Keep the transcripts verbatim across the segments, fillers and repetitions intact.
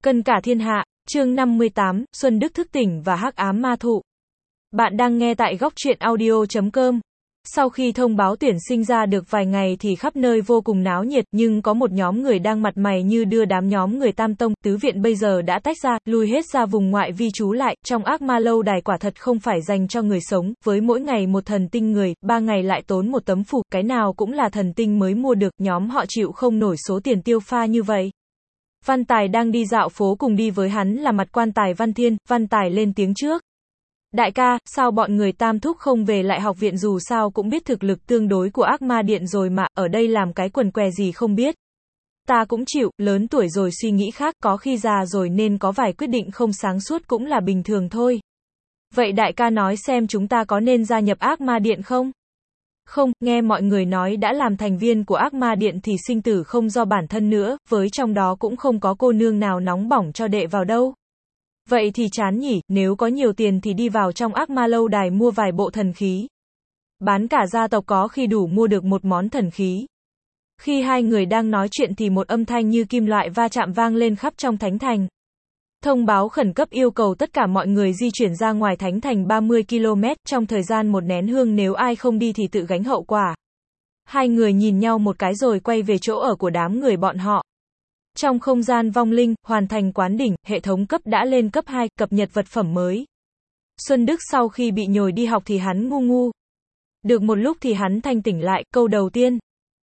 Cân cả thiên hạ, chương năm mươi tám, Xuân Đức thức tỉnh và hắc ám ma thụ. Bạn đang nghe tại góc truyện audio chấm com. Sau khi thông báo tuyển sinh ra được vài ngày thì khắp nơi vô cùng náo nhiệt, nhưng có một nhóm người đang mặt mày như đưa đám nhóm người Tam Tông, Tứ Viện bây giờ đã tách ra, lui hết ra vùng ngoại vi trú lại, trong ác ma lâu đài quả thật không phải dành cho người sống, với mỗi ngày một thần tinh người, ba ngày lại tốn một tấm phù, cái nào cũng là thần tinh mới mua được, nhóm họ chịu không nổi số tiền tiêu pha như vậy. Văn Tài đang đi dạo phố cùng đi với hắn là mặt quan tài Văn Thiên, Văn Tài lên tiếng trước. Đại ca, sao bọn người Tam Thúc không về lại học viện, dù sao cũng biết thực lực tương đối của ác ma điện rồi mà, ở đây làm cái quần què gì không biết. Ta cũng chịu, lớn tuổi rồi suy nghĩ khác, có khi già rồi nên có vài quyết định không sáng suốt cũng là bình thường thôi. Vậy đại ca nói xem chúng ta có nên gia nhập ác ma điện không? Không, nghe mọi người nói đã làm thành viên của ác ma điện thì sinh tử không do bản thân nữa, với trong đó cũng không có cô nương nào nóng bỏng cho đệ vào đâu. Vậy thì chán nhỉ, nếu có nhiều tiền thì đi vào trong ác ma lâu đài mua vài bộ thần khí. Bán cả gia tộc có khi đủ mua được một món thần khí. Khi hai người đang nói chuyện thì một âm thanh như kim loại va chạm vang lên khắp trong thánh thành. Thông báo khẩn cấp yêu cầu tất cả mọi người di chuyển ra ngoài thánh thành ba mươi ki lô mét, trong thời gian một nén hương, nếu ai không đi thì tự gánh hậu quả. Hai người nhìn nhau một cái rồi quay về chỗ ở của đám người bọn họ. Trong không gian vong linh, hoàn thành quán đỉnh, hệ thống cấp đã lên cấp hai, cập nhật vật phẩm mới. Xuân Đức sau khi bị nhồi đi học thì hắn ngu ngu. Được một lúc thì hắn thanh tỉnh lại, câu đầu tiên.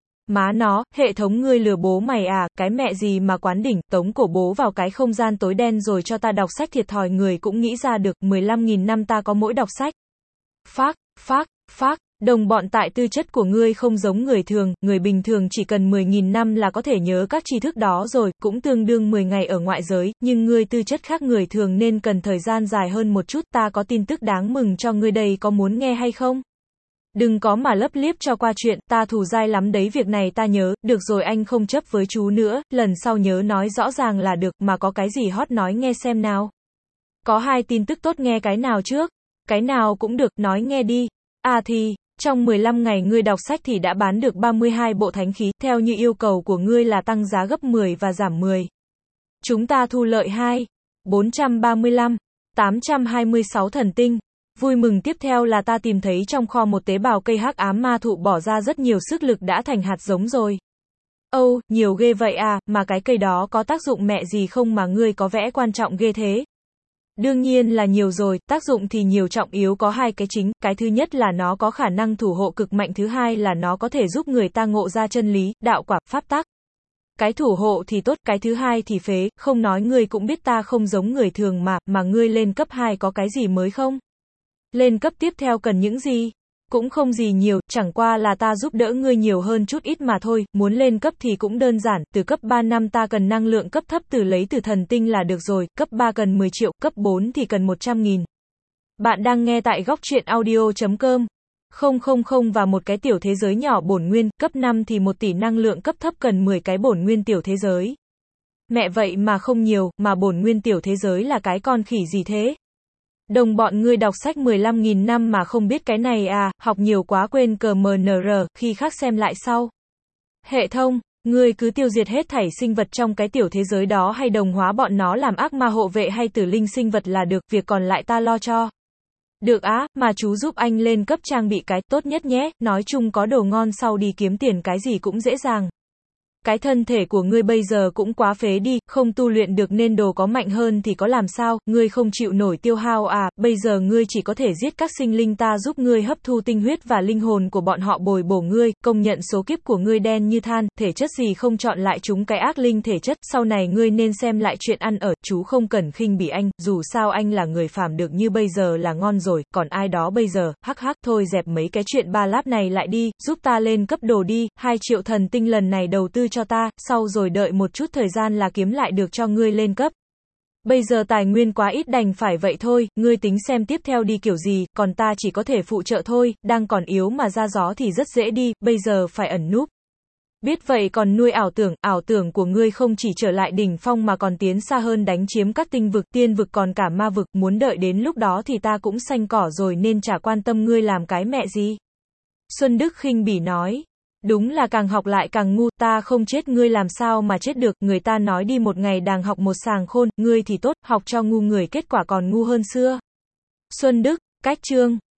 Má nó, hệ thống ngươi lừa bố mày à, cái mẹ gì mà quán đỉnh, tống cổ bố vào cái không gian tối đen rồi cho ta đọc sách, thiệt thòi người cũng nghĩ ra được, mười lăm nghìn năm ta có mỗi đọc sách. Phác, phác, phác, đồng bọn tại tư chất của ngươi không giống người thường, người bình thường chỉ cần mười nghìn năm là có thể nhớ các tri thức đó rồi, cũng tương đương mười ngày ở ngoại giới, nhưng ngươi tư chất khác người thường nên cần thời gian dài hơn một chút, ta có tin tức đáng mừng cho ngươi đây, có muốn nghe hay không? Đừng có mà lấp liếp cho qua chuyện, ta thù dai lắm đấy, việc này ta nhớ, được rồi anh không chấp với chú nữa, lần sau nhớ nói rõ ràng là được, mà có cái gì hot nói nghe xem nào. Có hai tin tức tốt, nghe cái nào trước? Cái nào cũng được, nói nghe đi. À thì, trong mười lăm ngày ngươi đọc sách thì đã bán được ba mươi hai bộ thánh khí, theo như yêu cầu của ngươi là tăng giá gấp mười và giảm mười. Chúng ta thu lợi hai, bốn trăm ba mươi lăm, tám trăm hai mươi sáu thần tinh. Vui mừng tiếp theo là ta tìm thấy trong kho một tế bào cây hắc ám ma thụ, bỏ ra rất nhiều sức lực đã thành hạt giống rồi. Âu, oh, nhiều ghê vậy à, mà cái cây đó có tác dụng mẹ gì không mà ngươi có vẻ quan trọng ghê thế? Đương nhiên là nhiều rồi, tác dụng thì nhiều, trọng yếu có hai cái chính, cái thứ nhất là nó có khả năng thủ hộ cực mạnh, thứ hai là nó có thể giúp người ta ngộ ra chân lý, đạo quả, pháp tắc. Cái thủ hộ thì tốt, cái thứ hai thì phế, không nói ngươi cũng biết ta không giống người thường mà, mà ngươi lên cấp hai có cái gì mới không? Lên cấp tiếp theo cần những gì? Cũng không gì nhiều, chẳng qua là ta giúp đỡ ngươi nhiều hơn chút ít mà thôi, muốn lên cấp thì cũng đơn giản, từ cấp ba năm ta cần năng lượng cấp thấp từ lấy từ thần tinh là được rồi, cấp ba cần mười triệu, cấp bốn thì cần một trăm nghìn. Bạn đang nghe tại góc truyện audio chấm com. Không không không và một cái tiểu thế giới nhỏ bổn nguyên, cấp năm thì một tỷ năng lượng cấp thấp cần mười cái bổn nguyên tiểu thế giới. Mẹ vậy mà không nhiều, mà bổn nguyên tiểu thế giới là cái con khỉ gì thế? Đồng bọn ngươi đọc sách mười lăm nghìn năm mà không biết cái này à, học nhiều quá quên cờ em en rờ, khi khác xem lại sau. Hệ thống, ngươi cứ tiêu diệt hết thảy sinh vật trong cái tiểu thế giới đó hay đồng hóa bọn nó làm ác ma hộ vệ hay tử linh sinh vật là được, việc còn lại ta lo cho. Được á, mà chú giúp anh lên cấp trang bị cái tốt nhất nhé, nói chung có đồ ngon sau đi kiếm tiền cái gì cũng dễ dàng. Cái thân thể của ngươi bây giờ cũng quá phế đi, không tu luyện được nên đồ có mạnh hơn thì có làm sao, ngươi không chịu nổi tiêu hao à, bây giờ ngươi chỉ có thể giết các sinh linh, ta giúp ngươi hấp thu tinh huyết và linh hồn của bọn họ bồi bổ ngươi, công nhận số kiếp của ngươi đen như than, thể chất gì không chọn lại chúng cái ác linh thể chất, sau này ngươi nên xem lại chuyện ăn ở, chú không cần khinh bỉ anh, dù sao anh là người phàm được như bây giờ là ngon rồi, còn ai đó bây giờ, hắc hắc, thôi dẹp mấy cái chuyện ba láp này lại đi, giúp ta lên cấp đồ đi, hai triệu thần tinh lần này đầu tư cho ta, sau rồi đợi một chút thời gian là kiếm lại được cho ngươi lên cấp. Bây giờ tài nguyên quá ít đành phải vậy thôi, ngươi tính xem tiếp theo đi kiểu gì, còn ta chỉ có thể phụ trợ thôi, đang còn yếu mà ra gió thì rất dễ đi, bây giờ phải ẩn núp. Biết vậy còn nuôi ảo tưởng, ảo tưởng của ngươi không chỉ trở lại đỉnh phong mà còn tiến xa hơn, đánh chiếm các tinh vực, tiên vực còn cả ma vực, muốn đợi đến lúc đó thì ta cũng xanh cỏ rồi nên chả quan tâm ngươi làm cái mẹ gì. Xuân Đức khinh bỉ nói. Đúng là càng học lại càng ngu, ta không chết ngươi làm sao mà chết được, người ta nói đi một ngày đàng học một sàng khôn, ngươi thì tốt, học cho ngu người kết quả còn ngu hơn xưa. Xuân Đức, cách chương